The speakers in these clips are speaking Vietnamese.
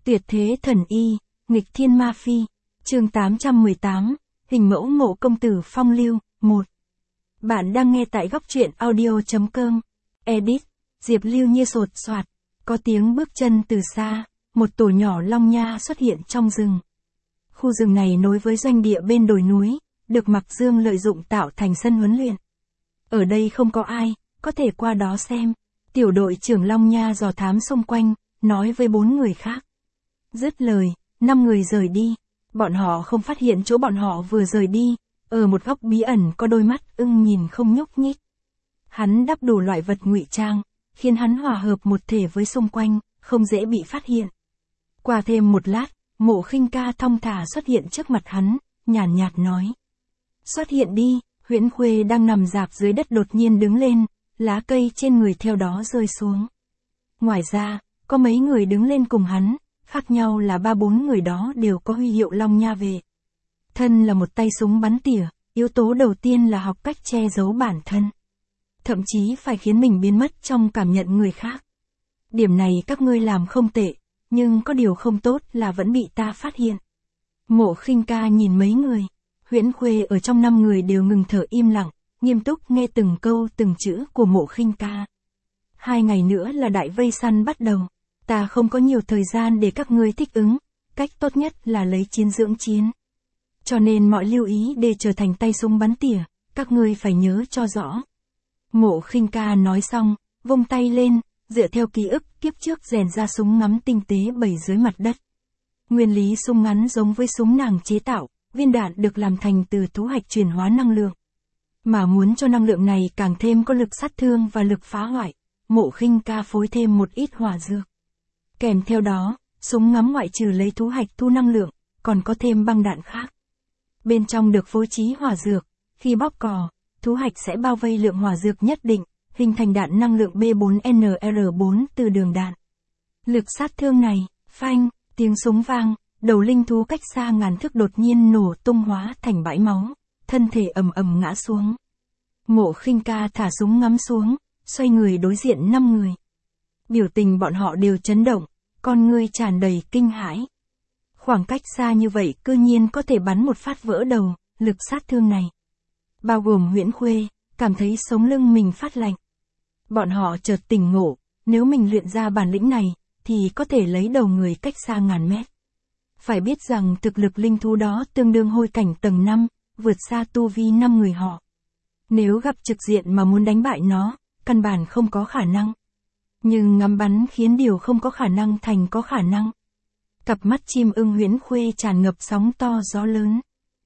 Tuyệt thế thần y, nghịch thiên ma phi. Chương 818, hình mẫu Mộ công tử phong lưu, 1. Bạn đang nghe tại góc truyện audio.com. Edit, Diệp Lưu như sột soạt. Có tiếng bước chân từ xa, một tổ nhỏ long nha xuất hiện trong rừng. Khu rừng này nối với doanh địa bên đồi núi, được Mạc Dương lợi dụng tạo thành sân huấn luyện. Ở đây không có ai, có thể qua đó xem. Tiểu đội trưởng long nha dò thám xung quanh, nói với 4 người khác. Dứt lời, 5 người rời đi. Bọn họ không phát hiện chỗ bọn họ vừa rời đi, ở một góc bí ẩn có đôi mắt ưng nhìn không nhúc nhích. Hắn đắp đủ loại vật ngụy trang, khiến hắn hòa hợp một thể với xung quanh, không dễ bị phát hiện. Qua thêm một lát, Mộ Khinh Ca thong thả xuất hiện trước mặt hắn, nhàn nhạt nói. Xuất hiện đi. Huyễn Khuê đang nằm rạp dưới đất đột nhiên đứng lên, lá cây trên người theo đó rơi xuống. Ngoài ra, có mấy người đứng lên cùng hắn, khác nhau là 3-4 người đó đều có huy hiệu long nha về. Thân là một tay súng bắn tỉa, yếu tố đầu tiên là học cách che giấu bản thân. Thậm chí phải khiến mình biến mất trong cảm nhận người khác. Điểm này các ngươi làm không tệ, nhưng có điều không tốt là vẫn bị ta phát hiện. Mộ Khinh Ca nhìn mấy người. Huyễn Khuê ở trong 5 người đều ngừng thở im lặng, nghiêm túc nghe từng câu từng chữ của Mộ Khinh Ca. 2 ngày nữa là đại vây săn bắt đầu. Ta không có nhiều thời gian để các ngươi thích ứng, cách tốt nhất là lấy chiến dưỡng chiến. Cho nên mọi lưu ý để trở thành tay súng bắn tỉa, các ngươi phải nhớ cho rõ. Mộ Khinh Ca nói xong, vung tay lên, dựa theo ký ức kiếp trước rèn ra súng ngắm tinh tế bày dưới mặt đất. Nguyên lý súng ngắn giống với súng nàng chế tạo, viên đạn được làm thành từ thú hạch chuyển hóa năng lượng. Mà muốn cho năng lượng này càng thêm có lực sát thương và lực phá hoại, Mộ Khinh Ca phối thêm một ít hỏa dược. Kèm theo đó, súng ngắm ngoại trừ lấy thú hạch thu năng lượng, còn có thêm băng đạn khác. Bên trong được phối trí hỏa dược, khi bóp cò, thú hạch sẽ bao vây lượng hỏa dược nhất định, hình thành đạn năng lượng B4NR4 từ đường đạn. Lực sát thương này, phanh, tiếng súng vang, đầu linh thú cách xa ngàn thước đột nhiên nổ tung hóa thành bãi máu, thân thể ầm ầm ngã xuống. Mộ Khinh Ca thả súng ngắm xuống, xoay người đối diện 5 người. Biểu tình bọn họ đều chấn động, con ngươi tràn đầy kinh hãi. Khoảng cách xa như vậy cư nhiên có thể bắn một phát vỡ đầu, lực sát thương này. Bao gồm Huyễn Khuê, cảm thấy sống lưng mình phát lạnh. Bọn họ chợt tỉnh ngộ, nếu mình luyện ra bản lĩnh này, thì có thể lấy đầu người cách xa ngàn mét. Phải biết rằng thực lực linh thú đó tương đương hôi cảnh tầng 5, vượt xa tu vi 5 người họ. Nếu gặp trực diện mà muốn đánh bại nó, căn bản không có khả năng. Nhưng ngắm bắn khiến điều không có khả năng thành có khả năng. Cặp mắt chim ưng Huyễn Khuê tràn ngập sóng to gió lớn.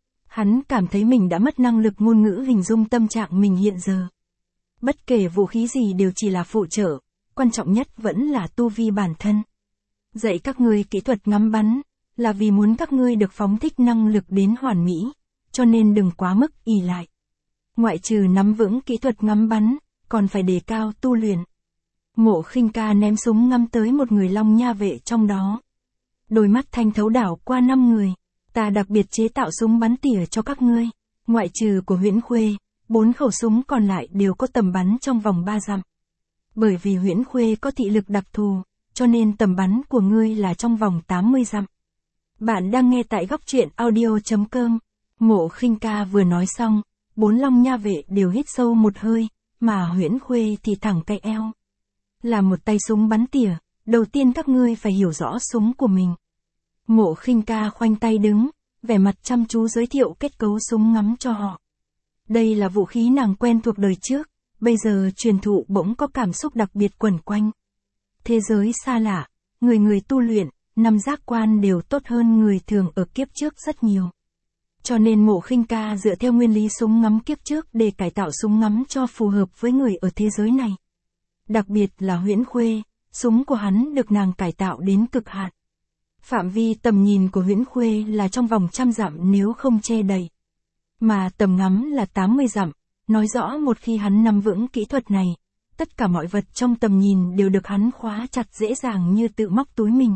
Hắn cảm thấy mình đã mất năng lực ngôn ngữ hình dung tâm trạng mình hiện giờ. Bất kể vũ khí gì đều chỉ là phụ trợ, quan trọng nhất vẫn là tu vi bản thân. Dạy các ngươi kỹ thuật ngắm bắn, là vì muốn các ngươi được phóng thích năng lực đến hoàn mỹ, cho nên đừng quá mức ỷ lại. Ngoại trừ nắm vững kỹ thuật ngắm bắn, còn phải đề cao tu luyện. Mộ Khinh Ca ném súng ngắm tới một người long nha vệ trong đó. Đôi mắt thanh thấu đảo qua 5 người. Ta đặc biệt chế tạo súng bắn tỉa cho các ngươi. Ngoại trừ của Huyễn Khuê, 4 khẩu súng còn lại đều có tầm bắn trong vòng 3 dặm. Bởi vì Huyễn Khuê có thị lực đặc thù, cho nên tầm bắn của ngươi là trong vòng 80 dặm. Bạn đang nghe tại góc truyện audio.com. Mộ Khinh Ca vừa nói xong, 4 long nha vệ đều hít sâu một hơi, mà Huyễn Khuê thì thẳng cái eo. Là một tay súng bắn tỉa, đầu tiên các ngươi phải hiểu rõ súng của mình. Mộ Khinh Ca khoanh tay đứng, vẻ mặt chăm chú giới thiệu kết cấu súng ngắm cho họ. Đây là vũ khí nàng quen thuộc đời trước, bây giờ truyền thụ bỗng có cảm xúc đặc biệt quẩn quanh. Thế giới xa lạ, người tu luyện, năm giác quan đều tốt hơn người thường ở kiếp trước rất nhiều. Cho nên Mộ Khinh Ca dựa theo nguyên lý súng ngắm kiếp trước để cải tạo súng ngắm cho phù hợp với người ở thế giới này. Đặc biệt là Huyễn Khuê, súng của hắn được nàng cải tạo đến cực hạn. Phạm vi tầm nhìn của Huyễn Khuê là trong vòng 100 dặm nếu không che đầy. Mà tầm ngắm là 80 dặm, nói rõ một khi hắn nắm vững kỹ thuật này, tất cả mọi vật trong tầm nhìn đều được hắn khóa chặt dễ dàng như tự móc túi mình.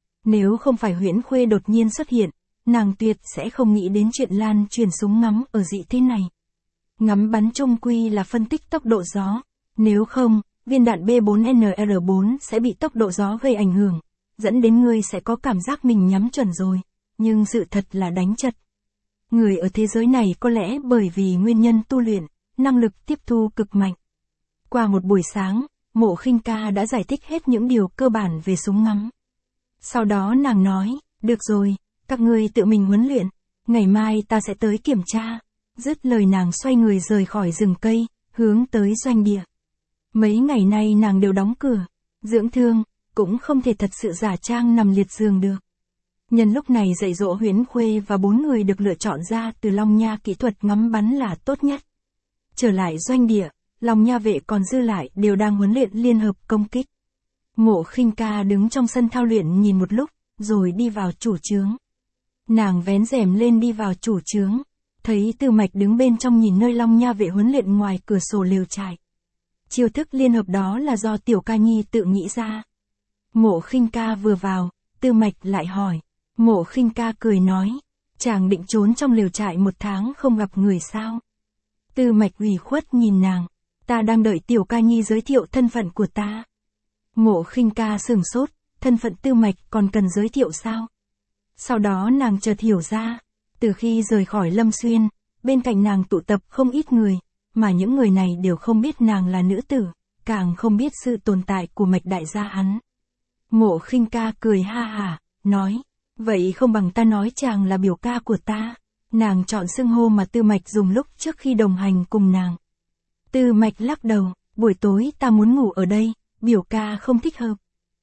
Nếu không phải Huyễn Khuê đột nhiên xuất hiện, nàng tuyệt sẽ không nghĩ đến chuyện lan truyền súng ngắm ở dị thế này. Ngắm bắn chung quy là phân tích tốc độ gió, nếu không, viên đạn B4NR4 sẽ bị tốc độ gió gây ảnh hưởng, dẫn đến ngươi sẽ có cảm giác mình nhắm chuẩn rồi, nhưng sự thật là đánh chật. Người ở thế giới này có lẽ bởi vì nguyên nhân tu luyện, năng lực tiếp thu cực mạnh. Qua một buổi sáng, Mộ Khinh Ca đã giải thích hết những điều cơ bản về súng ngắm. Sau đó nàng nói, được rồi, các ngươi tự mình huấn luyện, ngày mai ta sẽ tới kiểm tra. Dứt lời nàng xoay người rời khỏi rừng cây, hướng tới doanh địa. Mấy ngày nay nàng đều đóng cửa, dưỡng thương, cũng không thể thật sự giả trang nằm liệt giường được. Nhân lúc này dạy dỗ Huyễn Khuê và 4 người được lựa chọn ra từ Long Nha kỹ thuật ngắm bắn là tốt nhất. Trở lại doanh địa, Long Nha vệ còn dư lại đều đang huấn luyện liên hợp công kích. Mộ Khinh Ca đứng trong sân thao luyện nhìn một lúc, rồi đi vào chủ trướng. Nàng vén rèm lên đi vào chủ trướng, thấy Tư Mạch đứng bên trong nhìn nơi Long Nha vệ huấn luyện ngoài cửa sổ lều trại. Chiêu thức liên hợp đó là do Tiểu Ca Nhi tự nghĩ ra. Mộ Khinh Ca vừa vào, Tư Mạch lại hỏi. Mộ Khinh Ca cười nói, chàng định trốn trong lều trại 1 tháng không gặp người sao? Tư Mạch ủy khuất nhìn nàng, ta đang đợi Tiểu Ca Nhi giới thiệu thân phận của ta. Mộ Khinh Ca sửng sốt, thân phận Tư Mạch còn cần giới thiệu sao? Sau đó nàng chợt hiểu ra, từ khi rời khỏi Lâm Xuyên, bên cạnh nàng tụ tập không ít người, mà những người này đều không biết nàng là nữ tử, càng không biết sự tồn tại của Mạch đại gia hắn. Mộ Khinh Ca cười ha hả, nói, vậy không bằng ta nói chàng là biểu ca của ta. Nàng chọn xưng hô mà Tư Mạch dùng lúc trước khi đồng hành cùng nàng. Tư Mạch lắc đầu, buổi tối ta muốn ngủ ở đây, biểu ca không thích hợp.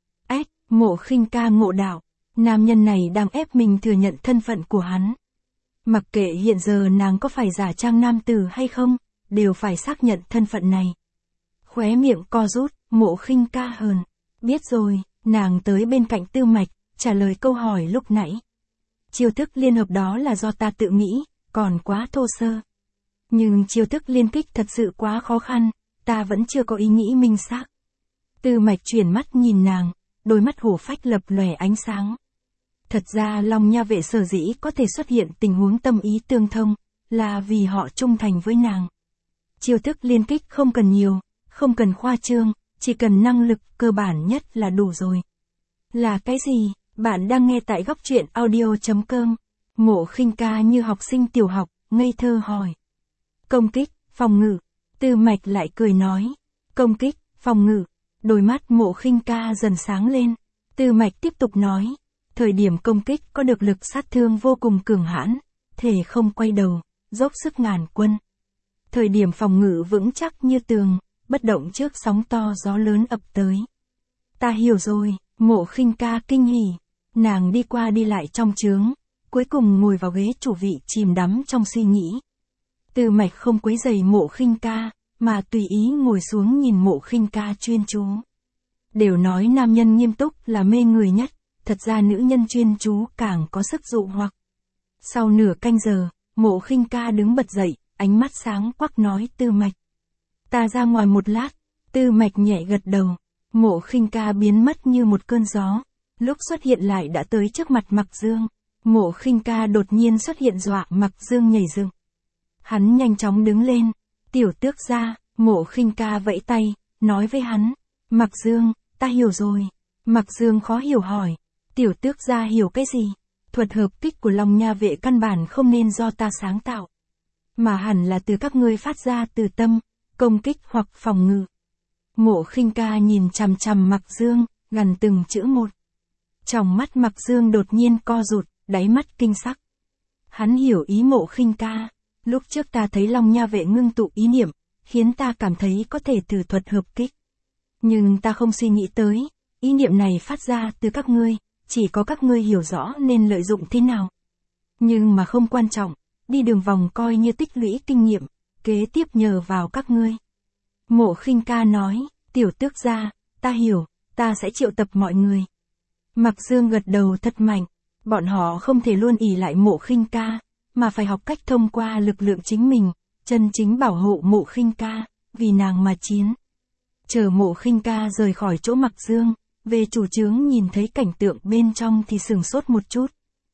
Mộ Khinh Ca ngộ đạo, nam nhân này đang ép mình thừa nhận thân phận của hắn. Mặc kệ hiện giờ nàng có phải giả trang nam tử hay không, đều phải xác nhận thân phận này. Khóe miệng co rút, Mộ Khinh Ca hờn, biết rồi, nàng tới bên cạnh Tư Mạch, trả lời câu hỏi lúc nãy. Chiêu thức liên hợp đó là do ta tự nghĩ, còn quá thô sơ. Nhưng chiêu thức liên kích thật sự quá khó khăn, ta vẫn chưa có ý nghĩ minh xác. Tư Mạch chuyển mắt nhìn nàng, đôi mắt hổ phách lập lòe ánh sáng. Thật ra Long Nha vệ sở dĩ có thể xuất hiện tình huống tâm ý tương thông, là vì họ trung thành với nàng. Chiêu thức liên kích không cần nhiều, không cần khoa trương, chỉ cần năng lực cơ bản nhất là đủ rồi. Là cái gì? Bạn đang nghe tại góc truyện audio.com. Mộ Khinh Ca như học sinh tiểu học, ngây thơ hỏi. Công kích, phòng ngự. Tư Mạch lại cười nói. Công kích, phòng ngự. Đôi mắt Mộ Khinh Ca dần sáng lên. Tư Mạch tiếp tục nói. Thời điểm công kích có được lực sát thương vô cùng cường hãn, thể không quay đầu, dốc sức ngàn quân. Thời điểm phòng ngự vững chắc như tường, bất động trước sóng to gió lớn ập tới. Ta hiểu rồi, Mộ Khinh Ca kinh hỉ. Nàng đi qua đi lại trong trướng, cuối cùng ngồi vào ghế chủ vị chìm đắm trong suy nghĩ. Tư Mạch không quấy rầy Mộ Khinh Ca, mà tùy ý ngồi xuống nhìn Mộ Khinh Ca chuyên chú. Đều nói nam nhân nghiêm túc là mê người nhất, thật ra nữ nhân chuyên chú càng có sức dụ hoặc. Sau nửa canh giờ, Mộ Khinh Ca đứng bật dậy, ánh mắt sáng quắc nói Tư Mạch. Ta ra ngoài một lát. Tư Mạch nhẹ gật đầu. Mộ Khinh Ca biến mất như một cơn gió. Lúc xuất hiện lại đã tới trước mặt Mặc Dương. Mộ Khinh Ca đột nhiên xuất hiện dọa Mặc Dương nhảy dựng. Hắn nhanh chóng đứng lên. Tiểu tước gia. Mộ Khinh Ca vẫy tay, nói với hắn. Mặc Dương, ta hiểu rồi. Mặc Dương khó hiểu hỏi. Tiểu tước gia hiểu cái gì? Thuật hợp kích của Long Nha vệ căn bản không nên do ta sáng tạo, mà hẳn là từ các ngươi phát ra từ tâm, công kích hoặc phòng ngự. Mộ Khinh Ca nhìn chằm chằm Mặc Dương, gần từng chữ một. Trong mắt Mặc Dương đột nhiên co rụt, đáy mắt kinh sắc. Hắn hiểu ý Mộ Khinh Ca. Lúc trước ta thấy Long Nha vệ ngưng tụ ý niệm, khiến ta cảm thấy có thể thử thuật hợp kích. Nhưng ta không suy nghĩ tới, ý niệm này phát ra từ các ngươi, chỉ có các ngươi hiểu rõ nên lợi dụng thế nào. Nhưng mà không quan trọng, đi đường vòng coi như tích lũy kinh nghiệm, kế tiếp nhờ vào các ngươi. Mộ Khinh Ca nói, tiểu tước gia, ta hiểu, ta sẽ triệu tập mọi người. Mặc Dương gật đầu thật mạnh, bọn họ không thể luôn ỷ lại Mộ Khinh Ca, mà phải học cách thông qua lực lượng chính mình, chân chính bảo hộ Mộ Khinh Ca, vì nàng mà chiến. Chờ Mộ Khinh Ca rời khỏi chỗ Mặc Dương, về chủ trướng nhìn thấy cảnh tượng bên trong thì sửng sốt một chút.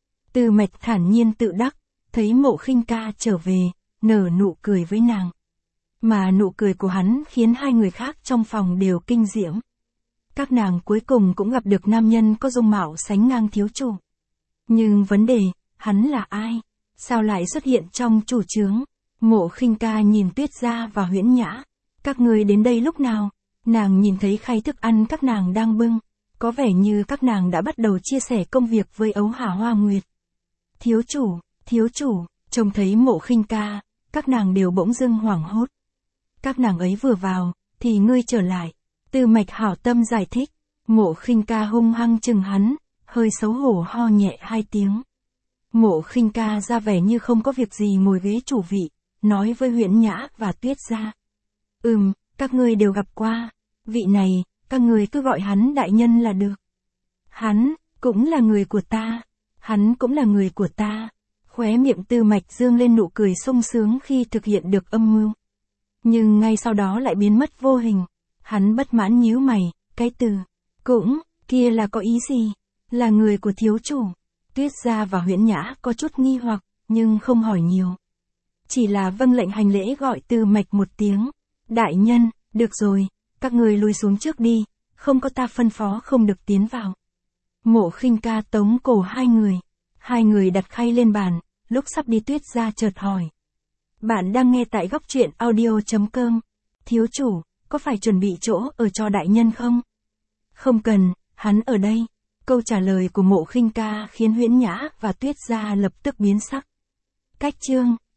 Tư Mạch thản nhiên tự đắc, thấy Mộ Khinh Ca trở về, nở nụ cười với nàng. Mà nụ cười của hắn khiến hai người khác trong phòng đều kinh diễm. Các nàng cuối cùng cũng gặp được nam nhân có dung mạo sánh ngang thiếu chủ. Nhưng vấn đề, hắn là ai? Sao lại xuất hiện trong chủ trướng? Mộ Khinh Ca nhìn Tuyết Gia và Huyễn Nhã. Các người đến đây lúc nào? Nàng nhìn thấy khay thức ăn các nàng đang bưng. Có vẻ như các nàng đã bắt đầu chia sẻ công việc với Ấu Hà Hoa Nguyệt. Thiếu chủ, trông thấy Mộ Khinh Ca, các nàng đều bỗng dưng hoảng hốt. Các nàng ấy vừa vào, thì ngươi trở lại. Tư Mạch hảo tâm giải thích. Mộ Khinh Ca hung hăng chừng hắn, hơi xấu hổ ho nhẹ 2 tiếng. Mộ Khinh Ca ra vẻ như không có việc gì ngồi ghế chủ vị, nói với Huyễn Nhã và Tuyết Gia. Các ngươi đều gặp qua. Vị này, các ngươi cứ gọi hắn đại nhân là được. Hắn, cũng là người của ta. Hắn cũng là người của ta. Khóe miệng Tư Mạch dương lên nụ cười sung sướng khi thực hiện được âm mưu. Nhưng ngay sau đó lại biến mất vô hình. Hắn bất mãn nhíu mày, cái từ, cũng, kia là có ý gì? Là người của thiếu chủ. Tuyết Gia và Huyễn Nhã có chút nghi hoặc, nhưng không hỏi nhiều. Chỉ là vâng lệnh hành lễ gọi Tư Mạch một tiếng. Đại nhân, được rồi, các người lui xuống trước đi, không có ta phân phó không được tiến vào. Mộ Khinh Ca tống cổ hai người. Hai người đặt khay lên bàn, lúc sắp đi Tuyết Gia chợt hỏi. Bạn đang nghe tại góc truyện audio.com. Thiếu chủ, có phải chuẩn bị chỗ ở cho đại nhân không? Không cần, hắn ở đây. Câu trả lời của Mộ Khinh Ca khiến Huyễn Nhã và Tuyết Gia lập tức biến sắc. Cách chương